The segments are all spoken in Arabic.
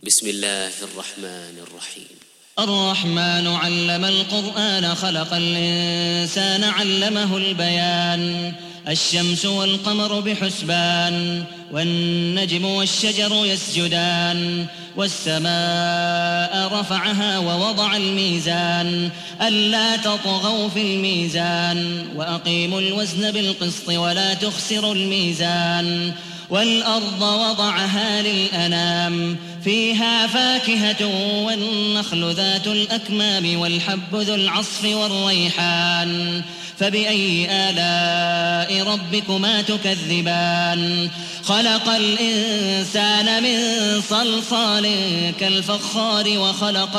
بسم الله الرحمن الرحيم. الرحمن علم القرآن خلق الإنسان علمه البيان. الشمس والقمر بحسبان والنجم والشجر يسجدان والسماء رفعها ووضع الميزان ألا تطغوا في الميزان وأقيموا الوزن بالقسط ولا تخسروا الميزان والأرض وضعها للأنام فيها فاكهة والنخل ذات الأكمام والحب ذو العصف والريحان فبأي آلاء ربكما تكذبان خلق الإنسان من صلصال كالفخار وخلق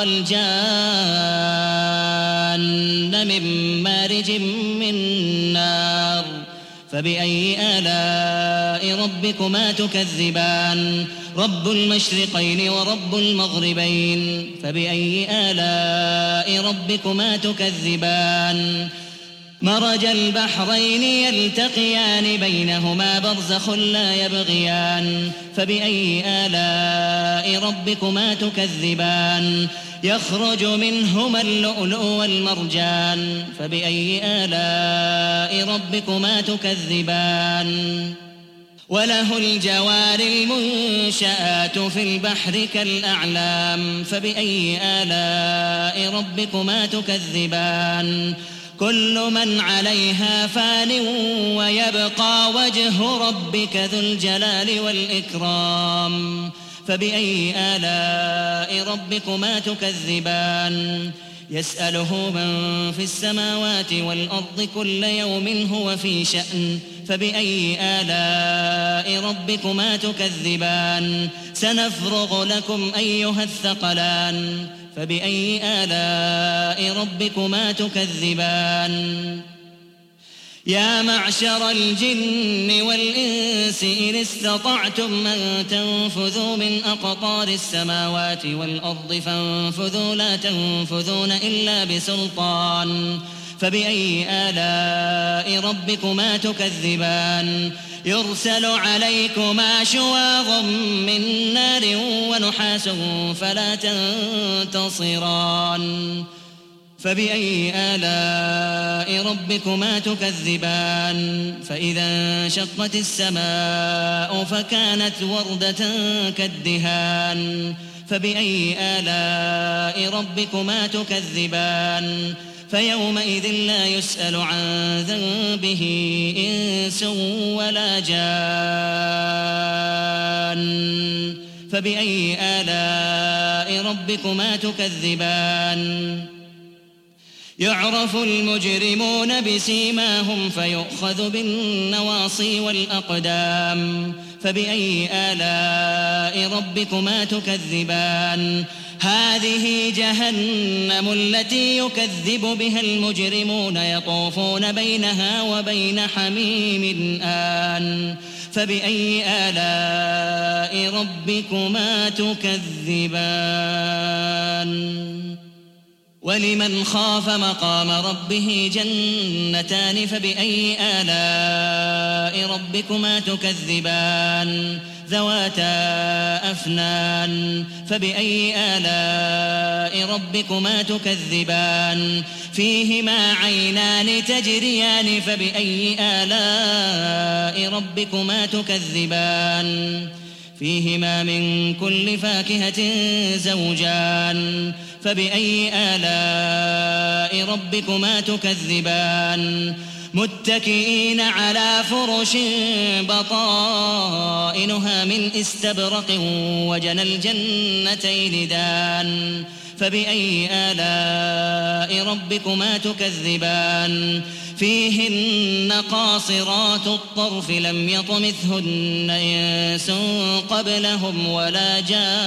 الجان من مارج من نار فبأي آلاء ربكما تكذبان رب المشرقين ورب المغربين فبأي آلاء ربكما تكذبان مرج البحرين يلتقيان بينهما برزخ لا يبغيان فبأي آلاء ربكما تكذبان يخرج منهما اللؤلؤ والمرجان فبأي آلاء ربكما تكذبان وله الجوار المنشآت في البحر كالأعلام فبأي آلاء ربكما تكذبان كل من عليها فان ويبقى وجه ربك ذو الجلال والإكرام فبأي آلاء ربكما تكذبان يسأله من في السماوات والأرض كل يوم هو في شأن فبأي آلاء ربكما تكذبان سنفرغ لكم أيها الثقلان فبأي آلاء ربكما تكذبان يا معشر الجن والإنس إن استطعتم أن تنفذوا من أقطار السماوات والأرض فانفذوا لا تنفذون إلا بسلطان فبأي آلاء ربكما تكذبان يرسل عليكما شواظ من نار ونحاس فلا تنتصران فبأي آلاء ربكما تكذبان فإذا انشقت السماء فكانت وردة كالدهان فبأي آلاء ربكما تكذبان فيومئذ لا يسأل عن ذنبه إنس ولا جان فبأي آلاء ربكما تكذبان يعرف المجرمون بسيماهم فيؤخذ بالنواصي والأقدام فبأي آلاء ربكما تكذبان هذه جهنم التي يكذب بها المجرمون يطوفون بينها وبين حميم آن فبأي آلاء ربكما تكذبان ولمن خاف مقام ربه جنتان فبأي آلاء ربكما تكذبان ذواتا أفنان فبأي آلاء ربكما تكذبان فيهما عينان تجريان فبأي آلاء ربكما تكذبان فيهما من كل فاكهة زوجان فبأي آلاء ربكما تكذبان متكئين على فرش بطائنها من استبرق وجنى الجنتين دان فبأي آلاء ربكما تكذبان فيهن قاصرات الطرف لم يطمثهن إنس قبلهم ولا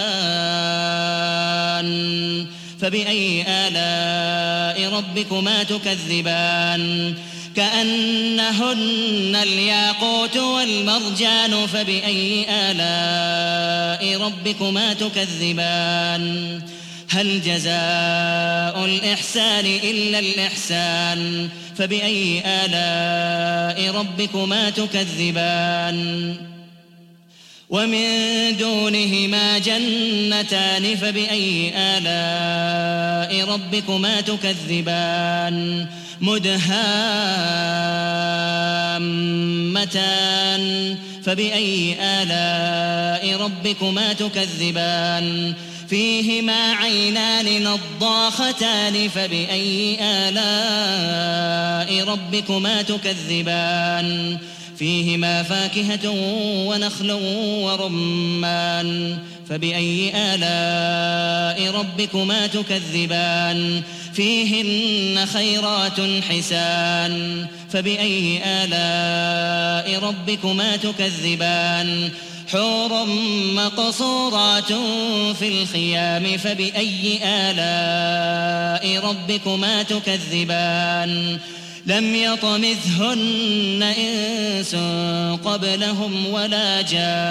جان فبأي آلاء ربكما تكذبان كأنهن الياقوت والمرجان فبأي آلاء ربكما تكذبان هل جزاء الإحسان إلا الإحسان فبأي آلاء ربكما تكذبان ومن دونهما جنتان فبأي آلاء ربكما تكذبان مدهامتان فبأي آلاء ربكما تكذبان فيهما عينان نضاختان فبأي آلاء ربكما تكذبان فيهما فاكهة ونخل ورمان فبأي آلاء ربكما تكذبان فيهن خيرات حسان فبأي آلاء ربكما تكذبان حور مقصورات في الخيام فبأي آلاء ربكما تكذبان لم يطمثهن إنس قبلهم ولا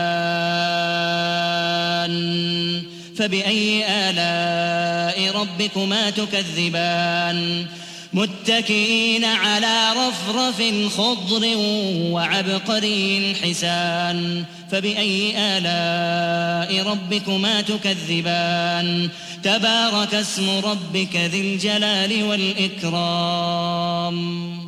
جان فبأي آلاء ربكما تكذبان متكئين على رفرف خضر وعبقري حسان فبأي آلاء ربكما تكذبان تبارك اسم ربك ذي الجلال والإكرام